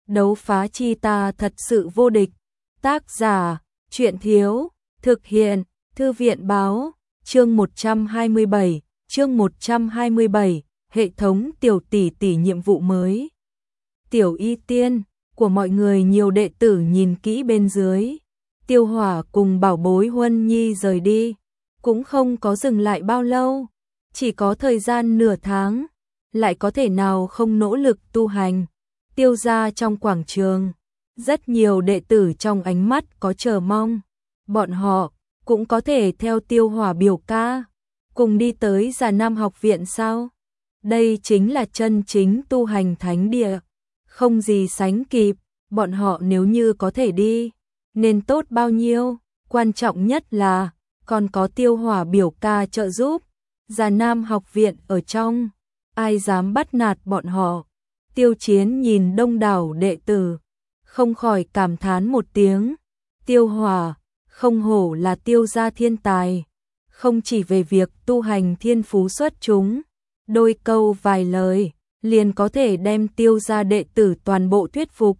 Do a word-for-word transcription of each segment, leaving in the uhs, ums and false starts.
đấu phá chi ta thật sự vô địch. Tác giả, Truyện Thiếu, thực hiện, Thư viện Báo, chương một trăm hai mươi bảy, chương một trăm hai mươi bảy, hệ thống tiểu tỷ tỷ nhiệm vụ mới. Tiểu y tiên, của mọi người nhiều đệ tử nhìn kỹ bên dưới. Tiêu Hỏa cùng bảo bối Huân Nhi rời đi, cũng không có dừng lại bao lâu, chỉ có thời gian nửa tháng, lại có thể nào không nỗ lực tu hành. Tiêu gia trong quảng trường, rất nhiều đệ tử trong ánh mắt có chờ mong, bọn họ cũng có thể theo Tiêu Hỏa biểu ca, cùng đi tới Già Nam học viện sao? Đây chính là chân chính tu hành thánh địa, không gì sánh kịp, bọn họ nếu như có thể đi, nên tốt bao nhiêu, quan trọng nhất là còn có Tiêu Hỏa biểu ca trợ giúp, Già Nam học viện ở trong, ai dám bắt nạt bọn họ. Tiêu Chiến nhìn đông đảo đệ tử, không khỏi cảm thán một tiếng, Tiêu Hỏa, không hổ là Tiêu gia thiên tài, không chỉ về việc tu hành thiên phú xuất chúng, đôi câu vài lời, liền có thể đem Tiêu gia đệ tử toàn bộ thuyết phục.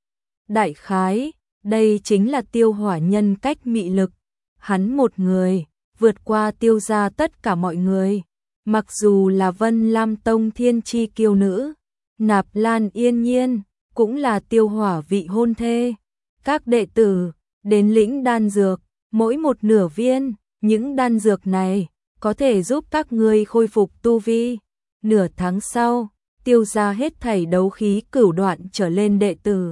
Đại khái, đây chính là Tiêu Hỏa nhân cách mị lực, hắn một người, vượt qua Tiêu gia tất cả mọi người, mặc dù là Vân Lam Tông thiên chi kiêu nữ, Nạp Lan Yên Nhiên, cũng là Tiêu Hỏa vị hôn thê. Các đệ tử, đến lĩnh đan dược, mỗi một nửa viên, những đan dược này, có thể giúp các ngươi khôi phục tu vi. Nửa tháng sau, Tiêu gia hết thảy đấu khí cửu đoạn trở lên đệ tử.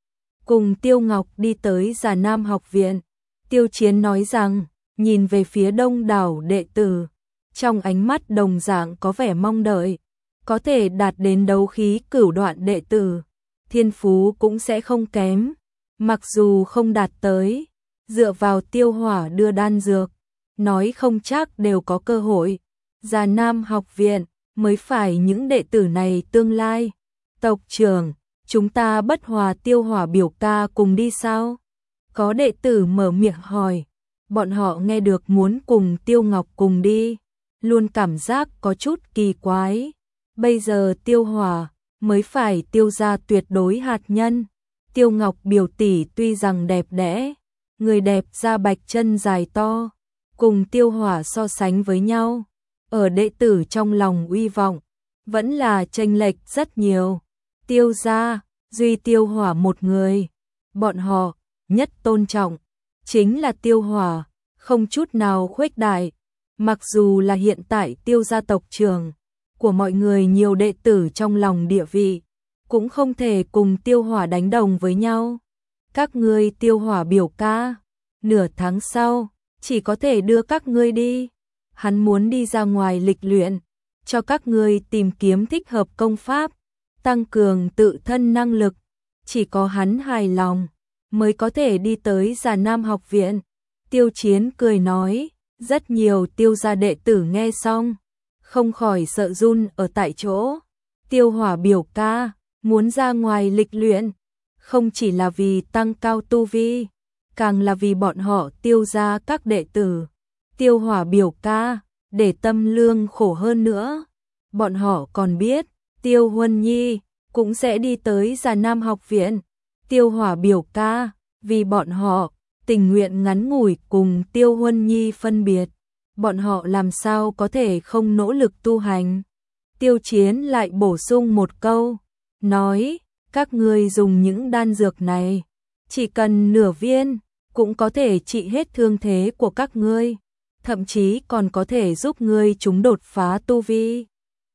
Cùng Tiêu Ngọc đi tới Già Nam học viện, Tiêu Chiến nói rằng, nhìn về phía đông đảo đệ tử, trong ánh mắt đồng dạng có vẻ mong đợi, có thể đạt đến đấu khí cửu đoạn đệ tử, thiên phú cũng sẽ không kém, mặc dù không đạt tới, dựa vào Tiêu Hỏa đưa đan dược, nói không chắc đều có cơ hội. Già Nam học viện mới phải những đệ tử này tương lai. Tộc trưởng, chúng ta bất hòa Tiêu Hỏa biểu ca cùng đi sao? Có đệ tử mở miệng hỏi, bọn họ nghe được muốn cùng Tiêu Ngọc cùng đi, luôn cảm giác có chút kỳ quái. Bây giờ Tiêu Hỏa mới phải Tiêu gia tuyệt đối hạt nhân. Tiêu Ngọc biểu tỷ tuy rằng đẹp đẽ, người đẹp da bạch chân dài to, cùng Tiêu Hỏa so sánh với nhau, ở đệ tử trong lòng uy vọng, vẫn là chênh lệch rất nhiều. Tiêu gia, duy Tiêu Hỏa một người, bọn họ nhất tôn trọng, chính là Tiêu Hỏa, không chút nào khuếch đại. Mặc dù là hiện tại Tiêu gia tộc trưởng, của mọi người nhiều đệ tử trong lòng địa vị, cũng không thể cùng Tiêu Hỏa đánh đồng với nhau. Các ngươi Tiêu Hỏa biểu ca, nửa tháng sau, chỉ có thể đưa các ngươi đi. Hắn muốn đi ra ngoài lịch luyện, cho các ngươi tìm kiếm thích hợp công pháp, tăng cường tự thân năng lực. Chỉ có hắn hài lòng, mới có thể đi tới Già Nam học viện. Tiêu Chiến cười nói, rất nhiều Tiêu gia đệ tử nghe xong, không khỏi sợ run ở tại chỗ. Tiêu Hỏa biểu ca, muốn ra ngoài lịch luyện, không chỉ là vì tăng cao tu vi, càng là vì bọn họ Tiêu gia các đệ tử. Tiêu Hỏa biểu ca, để tâm lương khổ hơn nữa. Bọn họ còn biết, Tiêu Huân Nhi cũng sẽ đi tới Già Nam học viện. Tiêu Hỏa biểu ca, vì bọn họ, tình nguyện ngắn ngủi cùng Tiêu Huân Nhi phân biệt. Bọn họ làm sao có thể không nỗ lực tu hành. Tiêu Chiến lại bổ sung một câu, nói, các ngươi dùng những đan dược này, chỉ cần nửa viên, cũng có thể trị hết thương thế của các ngươi, thậm chí còn có thể giúp ngươi chúng đột phá tu vi.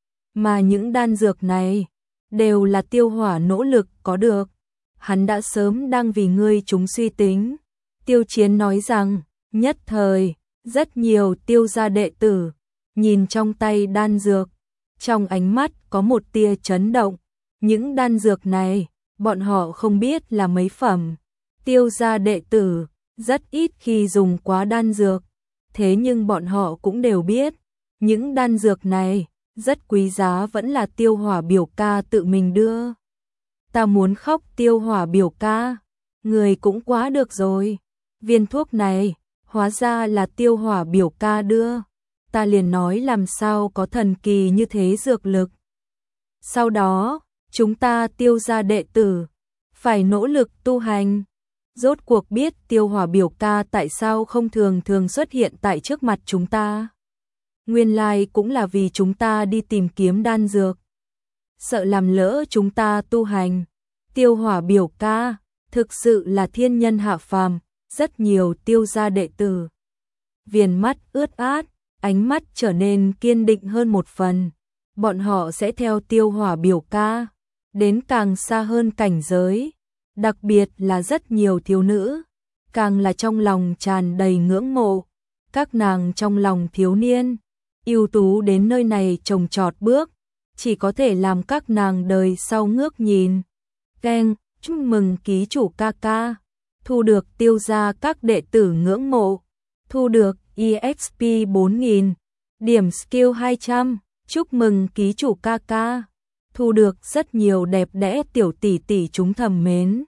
Mà những đan dược này, đều là Tiêu Hỏa nỗ lực có được, hắn đã sớm đang vì ngươi chúng suy tính. Tiêu Chiến nói rằng, nhất thời, rất nhiều Tiêu gia đệ tử, nhìn trong tay đan dược, trong ánh mắt có một tia chấn động. Những đan dược này, bọn họ không biết là mấy phẩm. Tiêu gia đệ tử, rất ít khi dùng quá đan dược, thế nhưng bọn họ cũng đều biết, những đan dược này, rất quý giá vẫn là Tiêu Hỏa biểu ca tự mình đưa. Ta muốn khóc Tiêu Hỏa biểu ca, người cũng quá được rồi, viên thuốc này, hóa ra là Tiêu Hỏa biểu ca đưa, ta liền nói làm sao có thần kỳ như thế dược lực. Sau đó, chúng ta Tiêu gia đệ tử, phải nỗ lực tu hành. Rốt cuộc biết Tiêu Hỏa biểu ca tại sao không thường thường xuất hiện tại trước mặt chúng ta. Nguyên lai cũng là vì chúng ta đi tìm kiếm đan dược. Sợ làm lỡ chúng ta tu hành. Tiêu Hỏa biểu ca, thực sự là thiên nhân hạ phàm, rất nhiều Tiêu gia đệ tử. Viền mắt ướt át, ánh mắt trở nên kiên định hơn một phần. Bọn họ sẽ theo Tiêu Hỏa biểu ca, đến càng xa hơn cảnh giới. Đặc biệt là rất nhiều thiếu nữ, càng là trong lòng tràn đầy ngưỡng mộ. Các nàng trong lòng thiếu niên, ưu tú đến nơi này trồng trọt bước, chỉ có thể làm các nàng đời sau ngước nhìn. Keng, chúc mừng ký chủ ca ca, thu được Tiêu gia các đệ tử ngưỡng mộ, thu được e ích pê bốn nghìn, điểm skill hai trăm, chúc mừng ký chủ ca ca, thu được rất nhiều đẹp đẽ tiểu tỷ tỷ chúng thầm mến.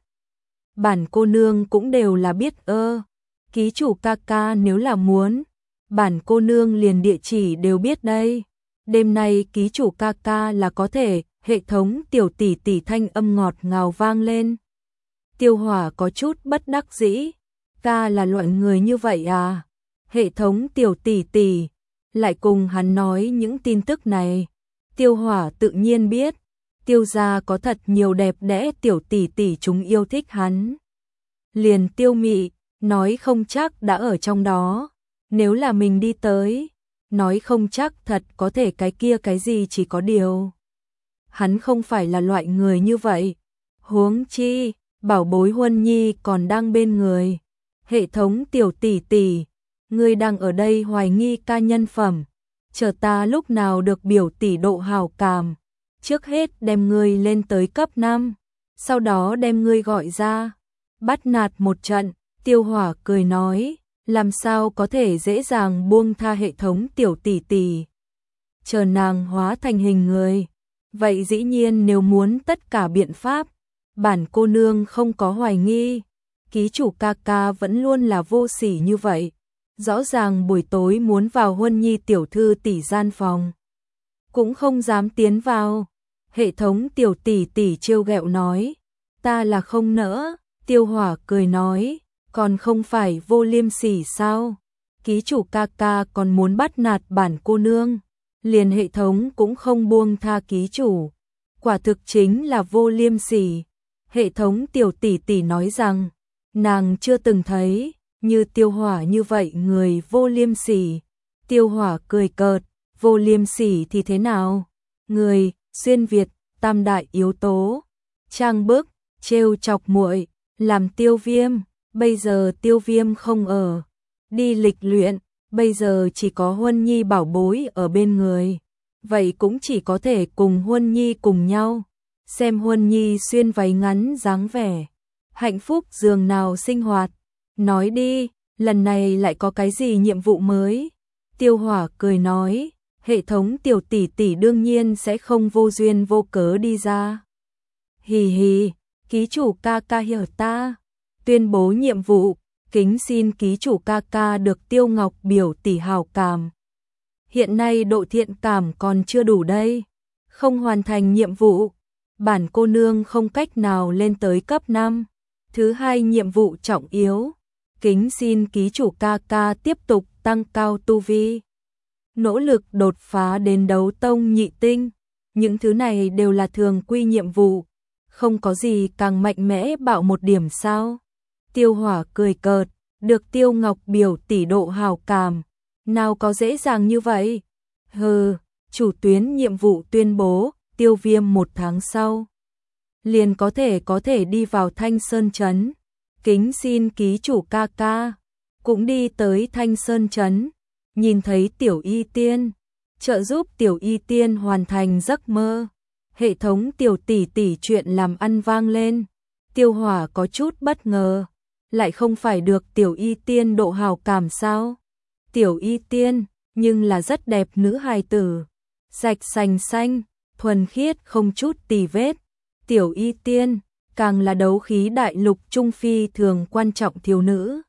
Bản cô nương cũng đều là biết ơ, ký chủ ca ca nếu là muốn, bản cô nương liền địa chỉ đều biết đây. Đêm nay ký chủ ca ca là có thể, hệ thống tiểu tỷ tỷ thanh âm ngọt ngào vang lên. Tiêu Hỏa có chút bất đắc dĩ, ca là loại người như vậy à? Hệ thống tiểu tỷ tỷ lại cùng hắn nói những tin tức này. Tiêu Hỏa tự nhiên biết, Tiêu gia có thật nhiều đẹp đẽ tiểu tỷ tỷ chúng yêu thích hắn. Liền Tiêu Mị, nói không chắc đã ở trong đó, nếu là mình đi tới, nói không chắc thật có thể cái kia cái gì chỉ có điều. Hắn không phải là loại người như vậy, huống chi, bảo bối Huân Nhi còn đang bên người. Hệ thống tiểu tỷ tỷ, ngươi đang ở đây hoài nghi ca nhân phẩm, chờ ta lúc nào được biểu tỷ độ hảo cảm. Trước hết đem ngươi lên tới cấp năm, sau đó đem ngươi gọi ra, bắt nạt một trận. Tiêu Hỏa cười nói, làm sao có thể dễ dàng buông tha hệ thống tiểu tỷ tỷ. Chờ nàng hóa thành hình người, vậy dĩ nhiên nếu muốn tất cả biện pháp, bản cô nương không có hoài nghi. Ký chủ ca ca vẫn luôn là vô sỉ như vậy, rõ ràng buổi tối muốn vào Huân Nhi tiểu thư tỷ gian phòng, cũng không dám tiến vào. Hệ thống tiểu tỷ tỷ trêu ghẹo nói, ta là không nỡ. Tiêu Hỏa cười nói, còn không phải vô liêm sỉ sao? Ký chủ ca ca còn muốn bắt nạt bản cô nương, liền hệ thống cũng không buông tha ký chủ, quả thực chính là vô liêm sỉ. Hệ thống tiểu tỷ tỷ nói rằng, nàng chưa từng thấy như Tiêu Hỏa như vậy người vô liêm sỉ. Tiêu Hỏa cười cợt, vô liêm sỉ thì thế nào? Người xuyên Việt, tam đại yếu tố, trang bức, trêu chọc muội, làm Tiêu Viêm, bây giờ Tiêu Viêm không ở, đi lịch luyện, bây giờ chỉ có Huân Nhi bảo bối ở bên người, vậy cũng chỉ có thể cùng Huân Nhi cùng nhau, xem Huân Nhi xuyên váy ngắn dáng vẻ, hạnh phúc giường nào sinh hoạt. Nói đi, lần này lại có cái gì nhiệm vụ mới? Tiêu Hỏa cười nói, hệ thống tiểu tỷ tỷ đương nhiên sẽ không vô duyên vô cớ đi ra. Hì hì, ký chủ ca ca hiểu ta. Tuyên bố nhiệm vụ, kính xin ký chủ ca ca được Tiêu Ngọc biểu tỷ hảo cảm. Hiện nay độ thiện cảm còn chưa đủ đây, không hoàn thành nhiệm vụ, bản cô nương không cách nào lên tới cấp năm. Thứ hai nhiệm vụ trọng yếu, kính xin ký chủ ca ca tiếp tục tăng cao tu vi, nỗ lực đột phá đến đấu tông nhị tinh. Những thứ này đều là thường quy nhiệm vụ, không có gì càng mạnh mẽ bạo một điểm sao? Tiêu Hỏa cười cợt, được Tiêu Ngọc biểu tỷ độ hảo cảm, nào có dễ dàng như vậy? Hừ, chủ tuyến nhiệm vụ tuyên bố, Tiêu Viêm một tháng sau liền có thể có thể đi vào Thanh Sơn Trấn. Kính xin ký chủ ca ca cũng đi tới Thanh Sơn Trấn, nhìn thấy Tiểu Y Tiên, trợ giúp Tiểu Y Tiên hoàn thành giấc mơ. Hệ thống tiểu tỷ tỷ chuyện làm ăn vang lên. Tiêu Hỏa có chút bất ngờ, lại không phải được Tiểu Y Tiên độ hảo cảm sao? Tiểu Y Tiên, nhưng là rất đẹp nữ hài tử, sạch sành xanh, thuần khiết không chút tì vết. Tiểu Y Tiên, càng là đấu khí đại lục trung phi thường quan trọng thiếu nữ.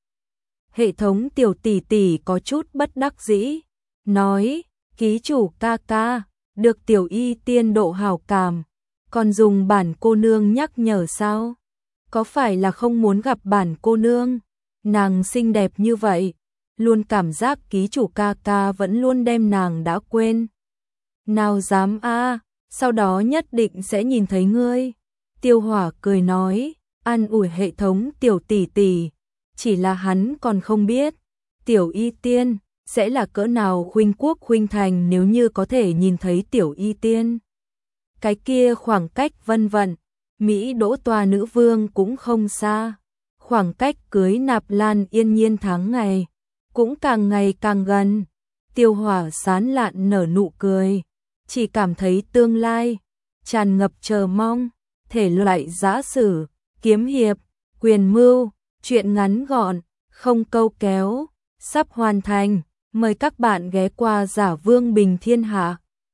Hệ thống tiểu tỷ tỷ có chút bất đắc dĩ, nói, ký chủ ca ca, được Tiểu Y Tiên độ hảo cảm, còn dùng bản cô nương nhắc nhở sao? có phải là không muốn gặp bản cô nương? Nàng xinh đẹp như vậy, luôn cảm giác ký chủ ca ca vẫn luôn đem nàng đã quên. Nào dám a, sau đó nhất định sẽ nhìn thấy ngươi. Tiêu Hỏa cười nói, an ủi hệ thống tiểu tỷ tỷ, chỉ là hắn còn không biết, tiểu y tiên sẽ là cỡ nào khuynh quốc khuynh thành nếu như có thể nhìn thấy tiểu y tiên. Cái kia khoảng cách vân vân, Mỹ Đỗ tòa nữ vương cũng không xa, khoảng cách cưới Nạp Lan Yên Nhiên tháng ngày cũng càng ngày càng gần. Tiêu Hỏa sán lạn nở nụ cười, chỉ cảm thấy tương lai tràn ngập chờ mong, thể loại giã sử, kiếm hiệp, quyền mưu, truyện ngắn gọn, không câu kéo, sắp hoàn thành. Mời các bạn ghé qua Giả Vương Bình Thiên Hạ.